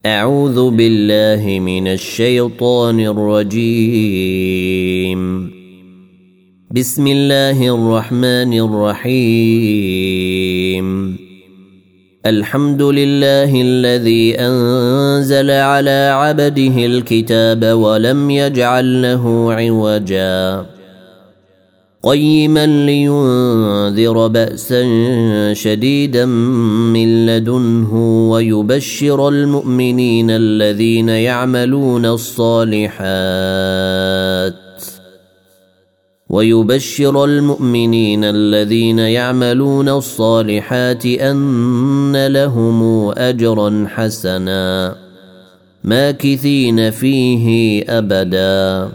أعوذ بالله من الشيطان الرجيم. بسم الله الرحمن الرحيم. الحمد لله الذي أنزل على عبده الكتاب ولم يجعل له عوجا قيما لينذر بأسا شديدا من لدنه ويبشر المؤمنين الذين يعملون الصالحات أن لهم أجرا حسنا ماكثين فيه أبدا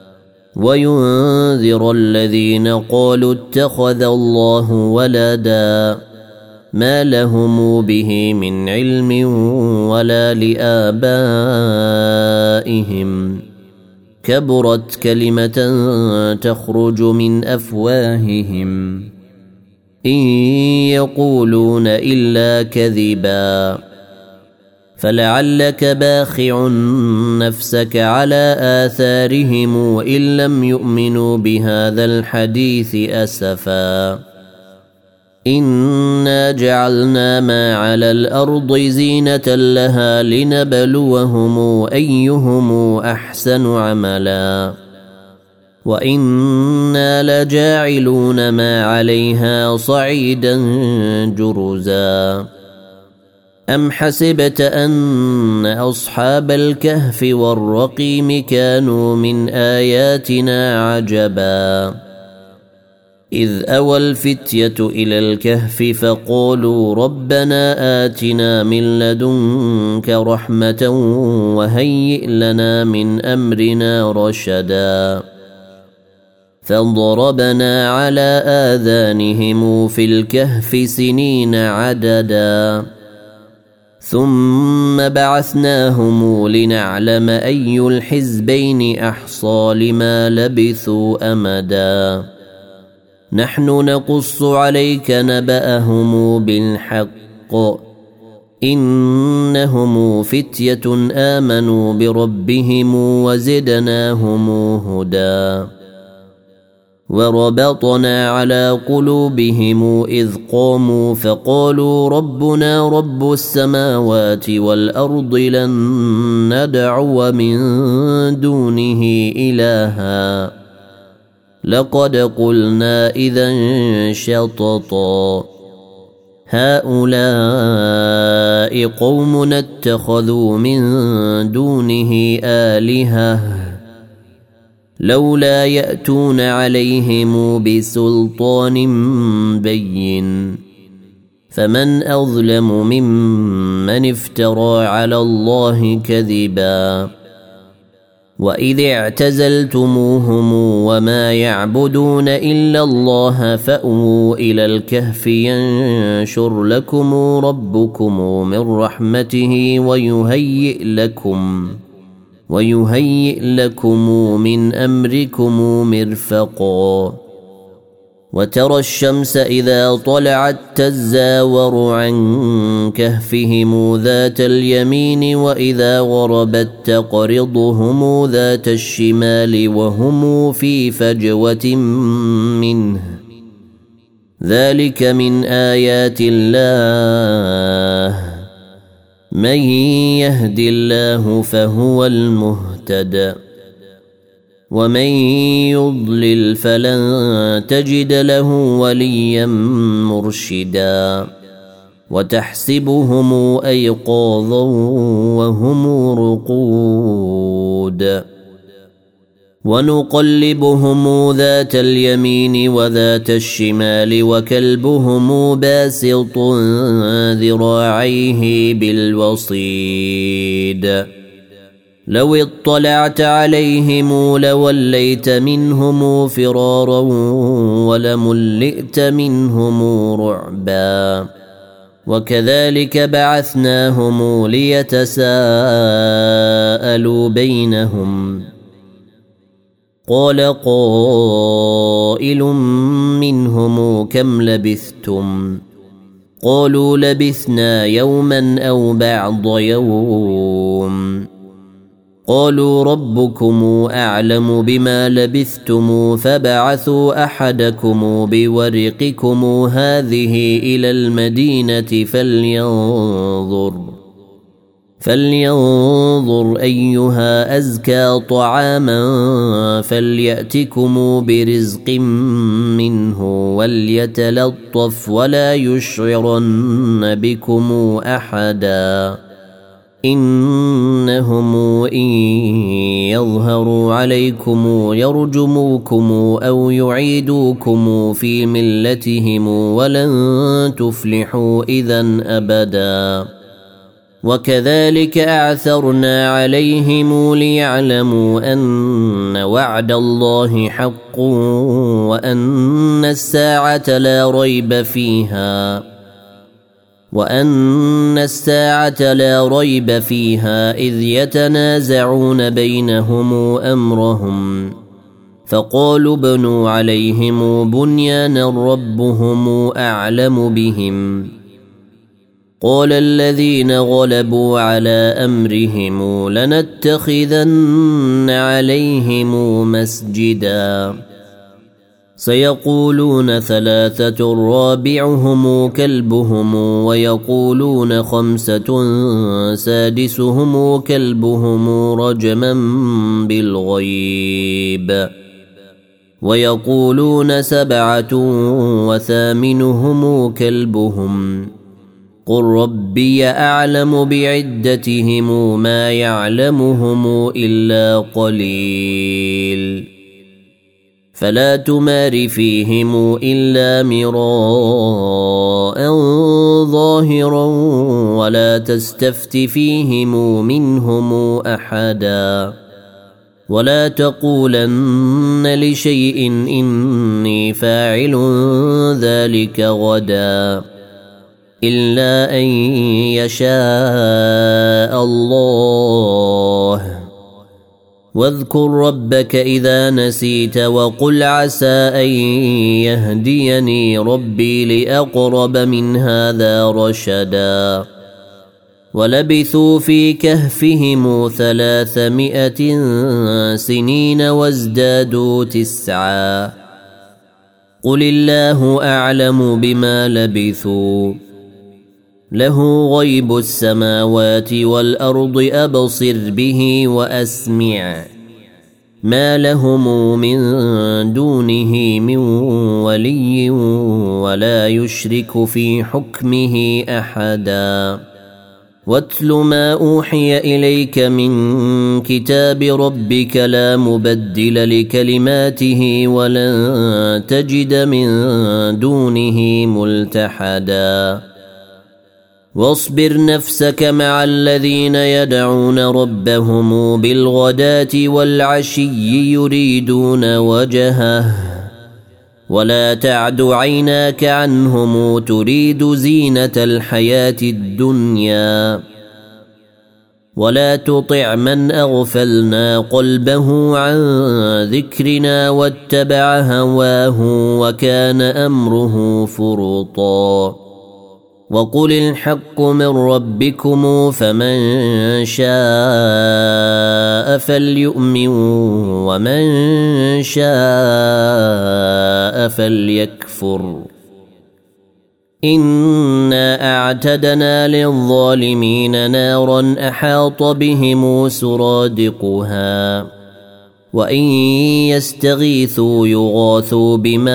وينذر الذين قالوا اتخذ الله ولدا ما لهم به من علم ولا لآبائهم كبرت كلمة تخرج من أفواههم إن يقولون إلا كذبا فلعلك باخع نفسك على آثارهم وإن لم يؤمنوا بهذا الحديث أسفا إنا جعلنا ما على الأرض زينة لها لنبلوهم أيهم أحسن عملا وإنا لجاعلون ما عليها صعيدا جرزا أم حسبت أن أصحاب الكهف والرقيم كانوا من آياتنا عجبا إذ أوى الفتية إلى الكهف فقالوا ربنا آتنا من لدنك رحمة وهيئ لنا من أمرنا رشدا فضربنا على آذانهم في الكهف سنين عددا ثم بعثناهم لنعلم أي الحزبين أحصى لما لبثوا أمدا نحن نقص عليك نبأهم بالحق إنهم فتية آمنوا بربهم وزدناهم هدى وربطنا على قلوبهم إذ قاموا فقالوا ربنا رب السماوات والأرض لن ندعو من دونه إلها لقد قلنا إذا شططا هؤلاء قوم اتخذوا من دونه آلهة لولا يأتون عليهم بسلطان بين فمن أظلم ممن افترى على الله كذبا وإذ اعتزلتموهم وما يعبدون إلا الله فأووا إلى الكهف ينشر لكم ربكم من رحمته ويهيئ لكم من أمركم مرفقا وترى الشمس إذا طلعت تزاور عن كهفهم ذات اليمين وإذا غربت تقرضهم ذات الشمال وهم في فجوة منه ذلك من آيات الله من يهد الله فهو المهتد ومن يضلل فلن تجد له وليا مرشدا وتحسبهم أيقاظا وهم رقود ونقلبهم ذات اليمين وذات الشمال وكلبهم باسط ذراعيه بالوصيد لو اطلعت عليهم لوليت منهم فرارا ولملئت منهم رعبا وكذلك بعثناهم ليتساءلوا بينهم قال قائل منهم كم لبثتم قالوا لبثنا يوما أو بعض يوم قالوا ربكم أعلم بما لبثتم فبعثوا أحدكم بورقكم هذه إلى المدينة فلينظر أيها أزكى طعاما فليأتكم برزق منه وليتلطف ولا يشعرن بكم أحدا إنهم إن يظهروا عليكم يرجموكم أو يعيدوكم في ملتهم ولن تفلحوا إذا أبدا وكذلك أعثرنا عليهم ليعلموا أن وعد الله حق وأن الساعة لا ريب فيها إذ يتنازعون بينهم أمرهم فقالوا بنوا عليهم بنيانا ربهم أعلم بهم قال الذين غلبوا على أمرهم لنتخذن عليهم مسجدا سيقولون 3 رابعهم كلبهم ويقولون 5 سادسهم كلبهم رجما بالغيب ويقولون 7 وثامنهم كلبهم قل ربي أعلم بعدتهم ما يعلمهم إلا قليل فلا تمار فيهم إلا مراء ظاهرا ولا تستفت فيهم منهم أحدا ولا تقولن لشيء إني فاعل ذلك غدا إلا أن يشاء الله واذكر ربك إذا نسيت وقل عسى أن يهديني ربي لأقرب من هذا رشدا ولبثوا في كهفهم 300 سنين وازدادوا 9 قل الله أعلم بما لبثوا له غيب السماوات والأرض أبصر به وأسمع ما لهم من دونه من ولي ولا يشرك في حكمه أحدا واتل ما أوحي إليك من كتاب ربك لا مبدل لكلماته ولن تجد من دونه ملتحدا واصبر نفسك مع الذين يدعون ربهم بالغداة والعشي يريدون وجهه ولا تعد عيناك عنهم تريد زينة الحياة الدنيا ولا تطع من أغفلنا قلبه عن ذكرنا واتبع هواه وكان أمره فرطا وقل الحق من ربكم فمن شاء فليؤمن ومن شاء فليكفر إنا أعتدنا للظالمين نارا أحاط بهم سرادقها وإن يستغيثوا يغاثوا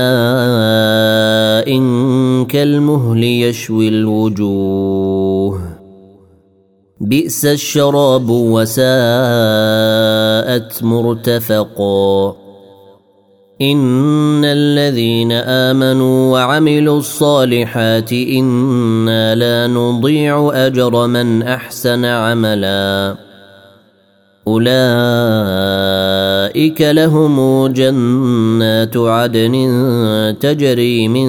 بماء كالمهل يشوي الوجوه بئس الشراب وساءت مرتفقا إن الذين آمنوا وعملوا الصالحات إنا لا نضيع أجر من أحسن عملا أولئك لهم جنات عدن تجري من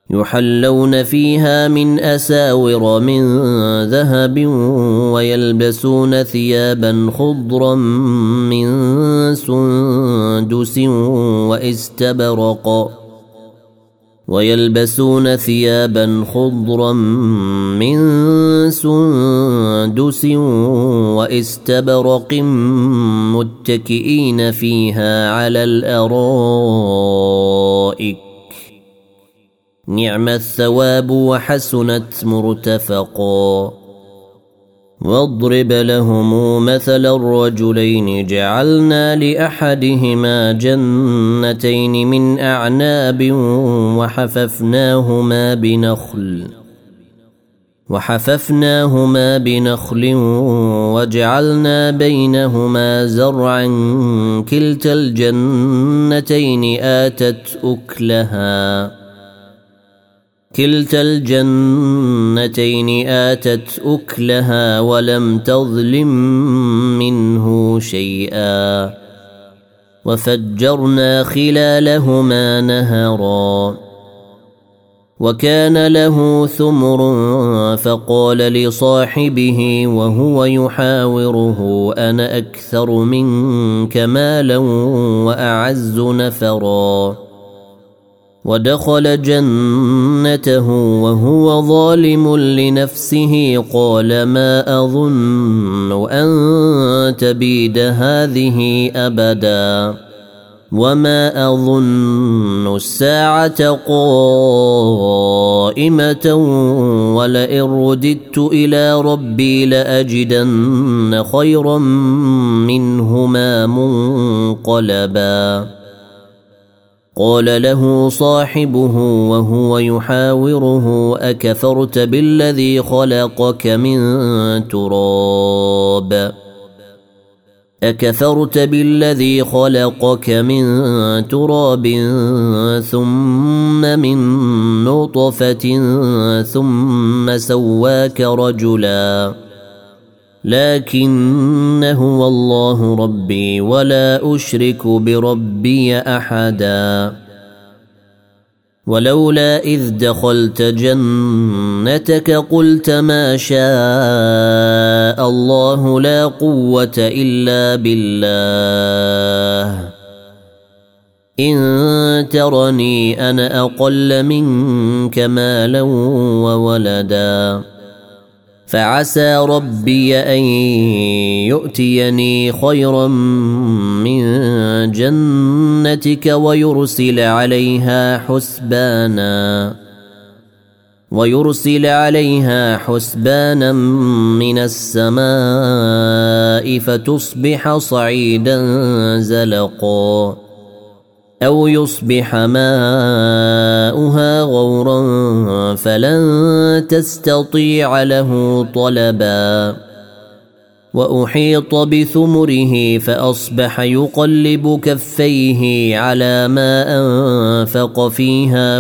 يحلون فيها من أساور من ذهب ويلبسون ثيابا خضرا من سندس واستبرق متكئين فيها على الأرائك نعم الثواب وحسنت مرتفقا. واضرب لهم مثل الرجلين جعلنا لأحدهما جنتين من أعناب وحففناهما بنخل وجعلنا بينهما زرعا كلتا الجنتين آتت أكلها ولم تظلم منه شيئا وفجرنا خلالهما نهرا. وكان له ثمر فقال لصاحبه وهو يحاوره أنا أكثر منك مالا وأعز نفرا. ودخل جنته وهو ظالم لنفسه قال ما أظن أن تبيد هذه أبدا وما أظن الساعة قائمة ولئن رددت إلى ربي لأجدن خيرا منهما منقلبا. قال له صاحبه وهو يحاوره أكفرت بالذي خلقك من تراب ثم من نطفة ثم سواك رجلا لكن هو الله ربي ولا أشرك بربي أحدا. ولولا إذ دخلت جنتك قلت ما شاء الله لا قوة إلا بالله إن ترني أنا أقل منك مالا وولدا فعسى ربي أن يؤتيني خيرا من جنتك ويرسل عليها حسبانا من السماء فتصبح صعيدا زلقا أو يصبح ماؤها غورا فلن تستطيع له طلبا. وأحيط بثمره فأصبح يقلب كفيه على ما أنفق فيها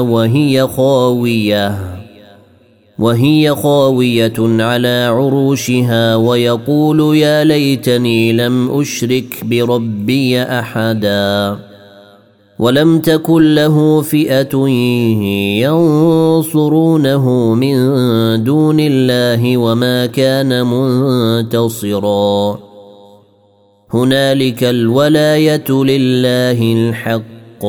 وهي خاوية على عروشها ويقول يا ليتني لم أشرك بربي أحدا. ولم تكن له فئة ينصرونه من دون الله وما كان منتصرا. هنالك الولاية لله الحق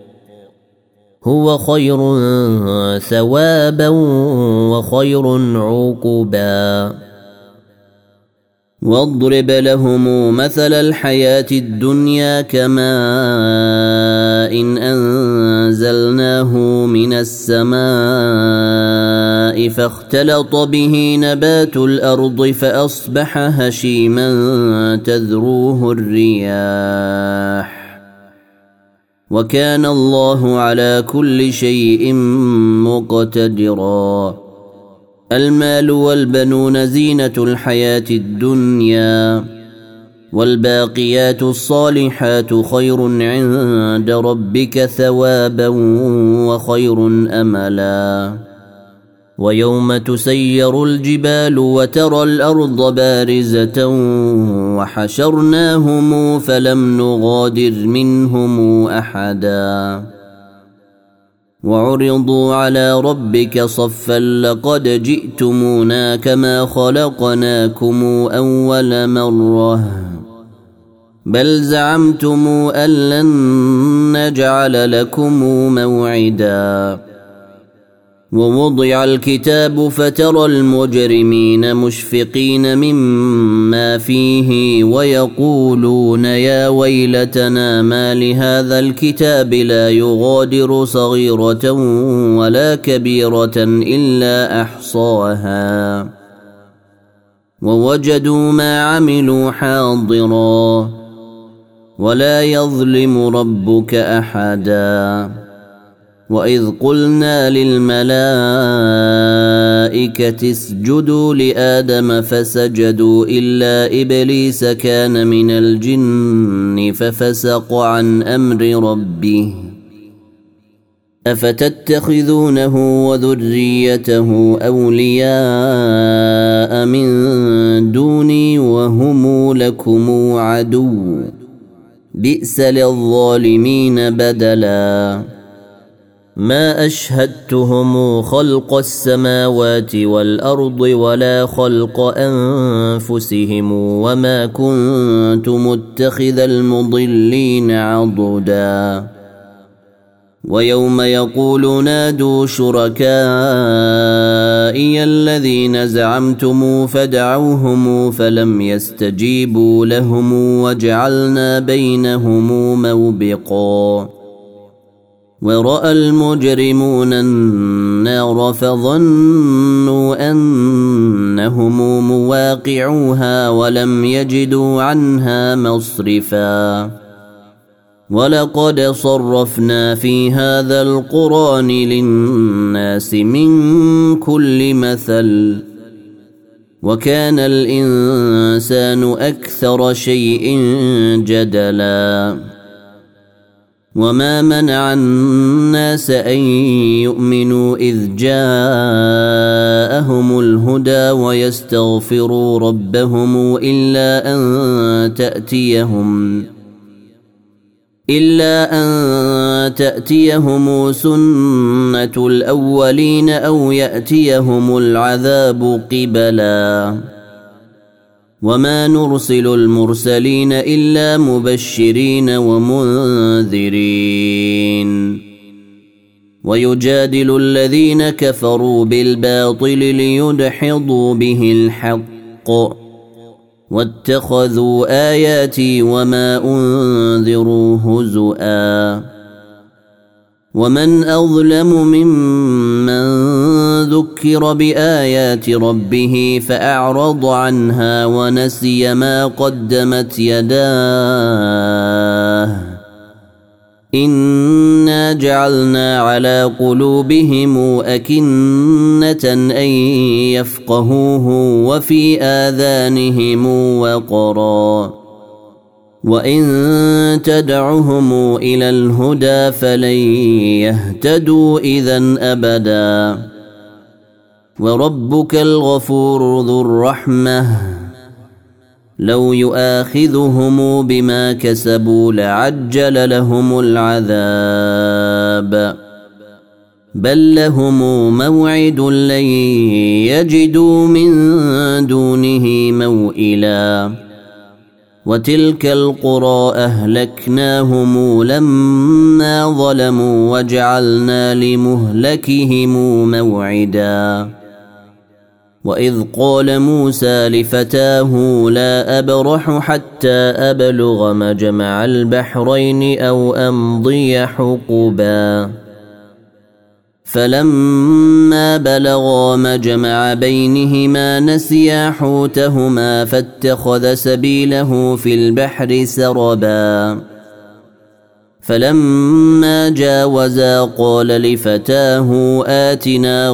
هو خير ثوابا وخير عقبا. واضرب لهم مثل الحياة الدنيا كماء إن أنزلناه من السماء فاختلط به نبات الأرض فأصبح هشيما تذروه الرياح وكان الله على كل شيء مقتدرا. المال والبنون زينة الحياة الدنيا والباقيات الصالحات خير عند ربك ثوابا وخير أملا. ويوم تسير الجبال وترى الأرض بارزة وحشرناهم فلم نغادر منهم أحدا. وعرضوا على ربك صفا لقد جئتمونا كما خلقناكم أول مرة بل زعمتم أن لن نجعل لكم موعدا ووضع الكتاب فترى المجرمين مشفقين مما فيه ويقولون يا ويلتنا ما لهذا الكتاب لا يغادر صغيرة ولا كبيرة إلا أحصاها ووجدوا ما عملوا حاضرا ولا يظلم ربك أحدا وإذ قلنا للملائكة اسجدوا لآدم فسجدوا إلا إبليس كان من الجن ففسق عن أمر ربه أفتتخذونه وذريته أولياء من دوني وهم لكم عدو بئس للظالمين بدلا ما أشهدتهم خلق السماوات والأرض ولا خلق أنفسهم وما كنت متخذ المضلين عضدا ويوم يقول نادوا شركائي الذين زعمتم فدعوهم فلم يستجيبوا لهم وجعلنا بينهم موبقا ورأى المجرمون النار فظنوا أنهم مواقعوها ولم يجدوا عنها مصرفا ولقد صرفنا في هذا القرآن للناس من كل مثل وكان الإنسان أكثر شيء جدلا وما منع الناس أن يؤمنوا إذ جاءهم الهدى ويستغفروا ربهم إلا أن تأتيهم سنة الأولين أو يأتيهم العذاب قبلا وما نرسل المرسلين إلا مبشرين ومنذرين ويجادل الذين كفروا بالباطل ليدحضوا به الحق واتخذوا آياتي وما أنذروا هزؤا ومن أظلم ممن ذكر بآيات ربه فأعرض عنها ونسي ما قدمت يداه إنا جعلنا على قلوبهم أكنة أن يفقهوه وفي آذانهم وقرا وإن تدعهم إلى الهدى فلن يهتدوا إذن أبدا وربك الغفور ذو الرحمة لو يؤاخذهم بما كسبوا لعجل لهم العذاب بل لهم موعد لن يجدوا من دونه موئلا وتلك القرى أهلكناهم لما ظلموا وجعلنا لمهلكهم موعدا وإذ قال موسى لفتاه لا أبرح حتى أبلغ مجمع البحرين أو أمضي حقبا فلما بلغا مجمع بينهما نسيا حوتهما فاتخذ سبيله في البحر سربا فلما جاوزا قال لفتاه آتنا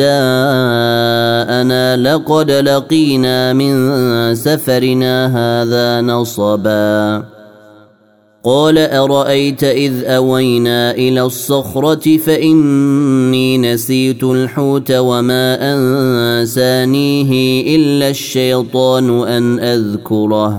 غداءنا لقد لقينا من سفرنا هذا نصبا قال أرأيت إذ أوينا إلى الصخرة فإني نسيت الحوت وما أنسانيه إلا الشيطان أن أذكره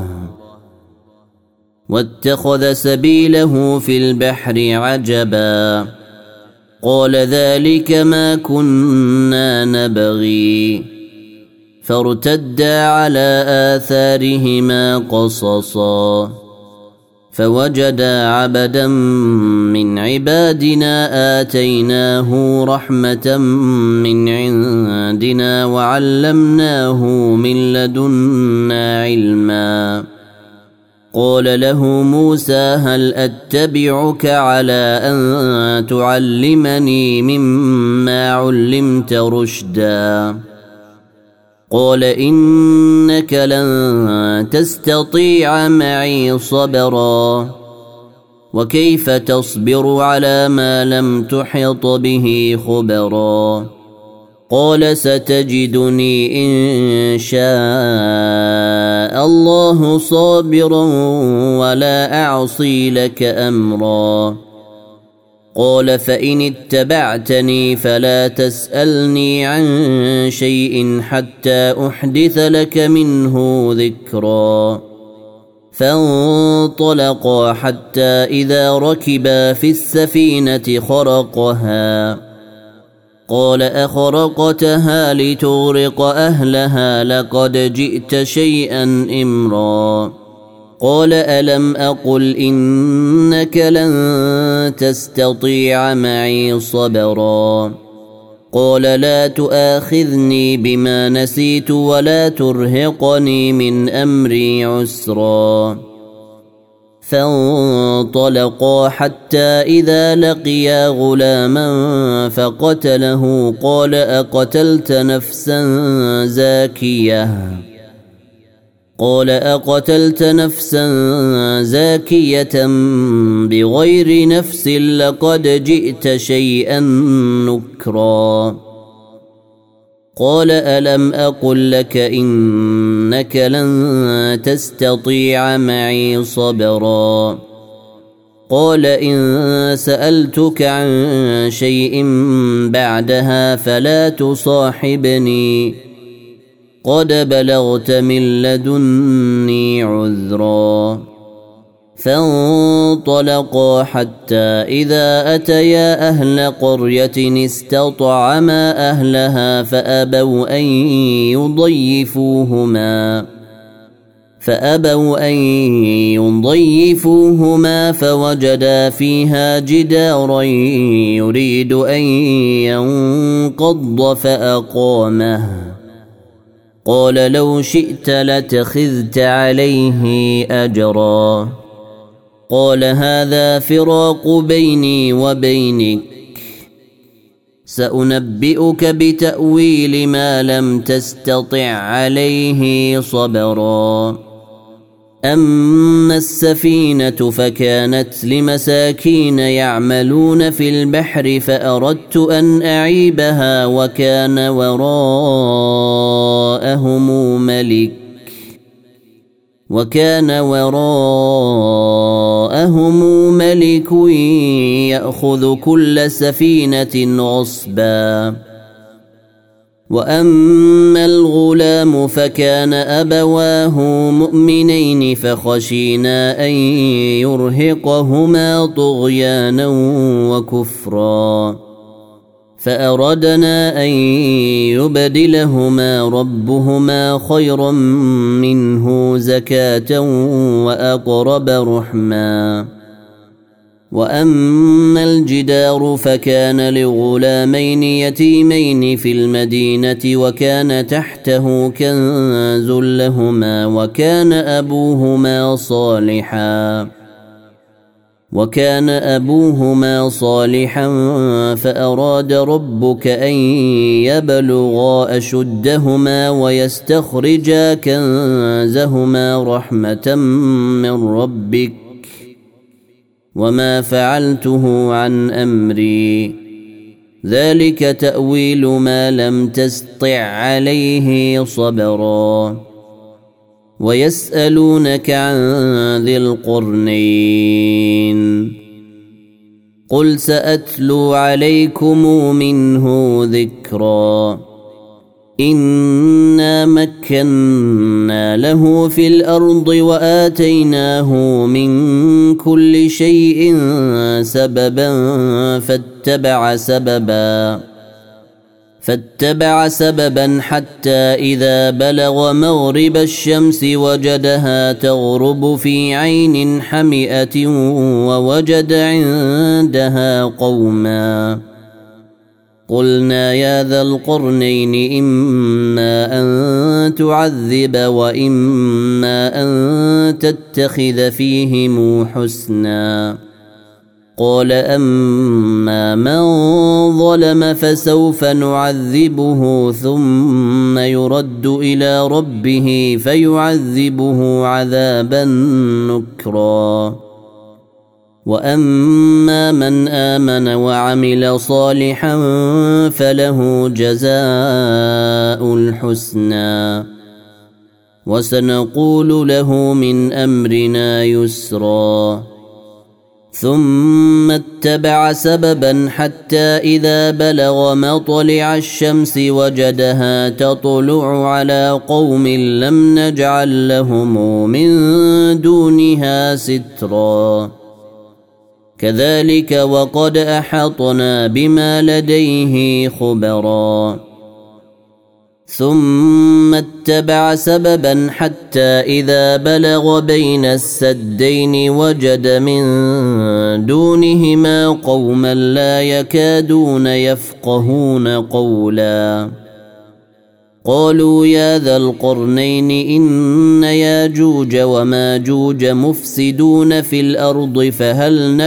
واتخذ سبيله في البحر عجبا قال ذلك ما كنا نبغي فارتدا على آثارهما قصصا فوجدا عبدا من عبادنا آتيناه رحمة من عندنا وعلمناه من لدنا علما قال له موسى هل أتبعك على أن تعلمني مما علمت رشدا قال إنك لن تستطيع معي صبرا وكيف تصبر على ما لم تحط به خبرا قال ستجدني إن شاء الله صابرا ولا أعصي لك أمرا قال فإن اتبعتني فلا تسألني عن شيء حتى أحدث لك منه ذكرا فانطلقا حتى إذا ركبا في السفينة خرقها قال أخرقتها لتغرق أهلها لقد جئت شيئا إمرا قال ألم أقل إنك لن تستطيع معي صبرا قال لا تؤاخذني بما نسيت ولا ترهقني من أمري عسرا فانطلقا حتى إذا لقيا غلاما فقتله قال أقتلت نفسا زاكية بغير نفس لقد جئت شيئا نكرا قال ألم أقل لك إنك لن تستطيع معي صبرا قال إن سألتك عن شيء بعدها فلا تصاحبني قد بلغت من لدني عذرا فانطلقا حتى إذا أتيا أهل قرية استطعما أهلها فأبوا أن يضيفوهما فوجدا فيها جدارا يريد أن ينقض فأقامه قال لو شئت لاتخذت عليه أجرا قال هذا فراق بيني وبينك سأنبئك بتأويل ما لم تستطع عليه صبرا أما السفينة فكانت لمساكين يعملون في البحر فأردت أن أعيبها وكان وراءهم ملك يأخذ كل سفينة غصبا وأما الغلام فكان أبواه مؤمنين فخشينا أن يرهقهما طغيانا وكفرا فأردنا أن يبدلهما ربهما خيرا منه زكاة وأقرب رحما وأما الجدار فكان لغلامين يتيمين في المدينة وكان تحته كنز لهما وكان أبوهما صالحا فأراد ربك أن يبلغا أشدهما ويستخرجا كنزهما رحمة من ربك وما فعلته عن أمري ذلك تأويل ما لم تستطع عليه صبرا ويسألونك عن ذي القرنين قل سأتلو عليكم منه ذكرا إنا مكنا له في الأرض وآتيناه من كل شيء سببا فاتبع سببا حتى إذا بلغ مغرب الشمس وجدها تغرب في عين حمئة ووجد عندها قوما قلنا يا ذا القرنين إما أن تعذب وإما أن تتخذ فيهم حسنا قال أما من ظلم فسوف نعذبه ثم يرد إلى ربه فيعذبه عذابا نكرا وأما من آمن وعمل صالحا فله جزاء الحسنى وسنقول له من أمرنا يسرا ثم اتبع سببا حتى إذا بلغ مطلع الشمس وجدها تطلع على قوم لم نجعل لهم من دونها سترا كذلك وقد أحطنا بما لديه خبرا ثم اتبع سببا حتى إذا بلغ بين السدين وجد من دونهما قوما لا يكادون يفقهون قولا قالوا يا ذا القرنين إن ياجوج وماجوج مفسدون في الأرض فهل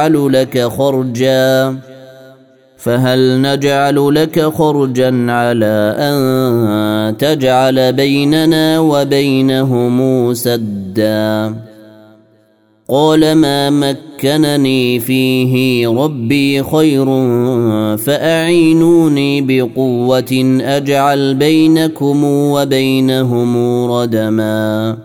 نجعل لك خرجا على أن تجعل بيننا وبينهم سدا قال ما مكنني فيه ربي خير فأعينوني بقوة أجعل بينكم وبينهم ردما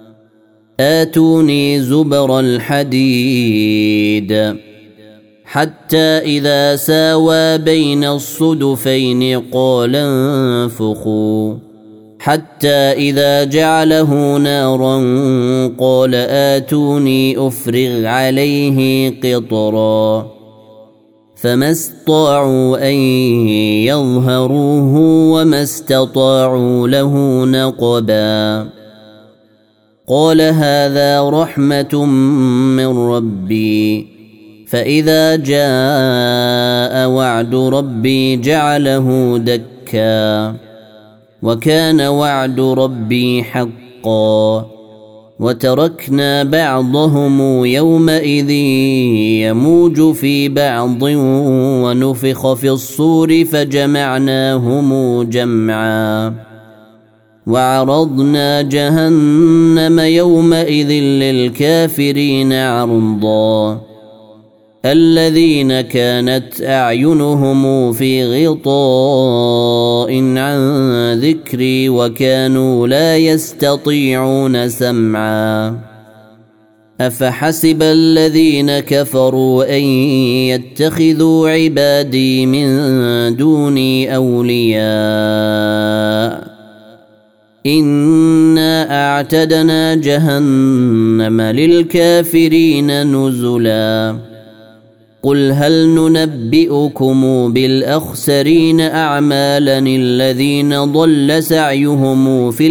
آتوني زبر الحديد حتى إذا ساوى بين الصدفين قال انفخوا حتى إذا جعله نارا قال آتوني أفرغ عليه قطرا فما استطاعوا أن يظهروه وما استطاعوا له نقبا قال هذا رحمة من ربي فإذا جاء وعد ربي جعله دكا وكان وعد ربي حقا وتركنا بعضهم يومئذ يموج في بعض ونفخ في الصور فجمعناهم جمعا وعرضنا جهنم يومئذ للكافرين عرضا الذين كانت أعينهم في غطاء عن ذكري وكانوا لا يستطيعون سمعا أفحسب الذين كفروا أن يتخذوا عبادي من دوني أولياء إنا أعتدنا جهنم للكافرين نزلا قل هل ننبئكم بالأخسرين أعمالا الذين ضل سعيهم في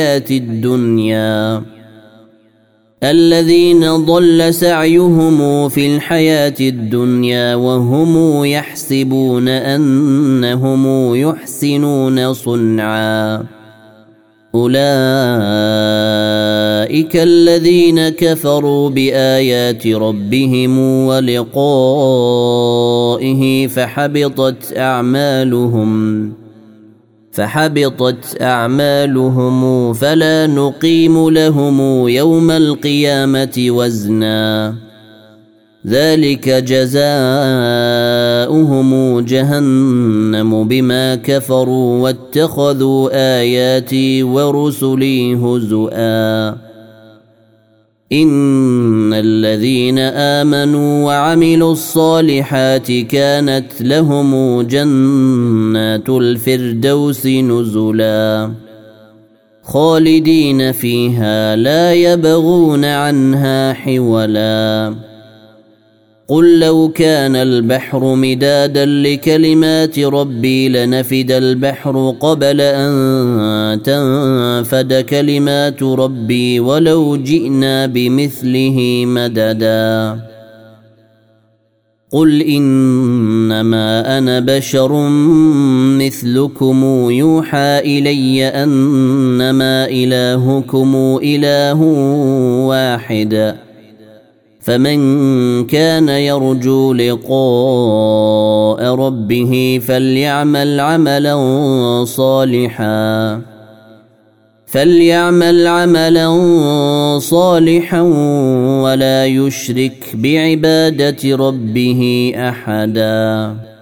الحياة الدنيا وهم يحسبون أنهم يحسنون صنعا أولئك الذين كفروا بآيات ربهم ولقائه فحبطت أعمالهم فلا نقيم لهم يوم القيامة وزنا ذلك جزاؤهم جهنم بما كفروا واتخذوا آياتي ورسلي هزؤا إن الذين آمنوا وعملوا الصالحات كانت لهم جنات الفردوس نزلا خالدين فيها لا يبغون عنها حولا قل لو كان البحر مدادا لكلمات ربي لنفد البحر قبل أن تنفد كلمات ربي ولو جئنا بمثله مددا قل إنما أنا بشر مثلكم يوحى إلي أنما إلهكم إله واحد فمن كان يرجو لقاء ربه فليعمل عملا صالحا ولا يشرك بعبادة ربه أحدا.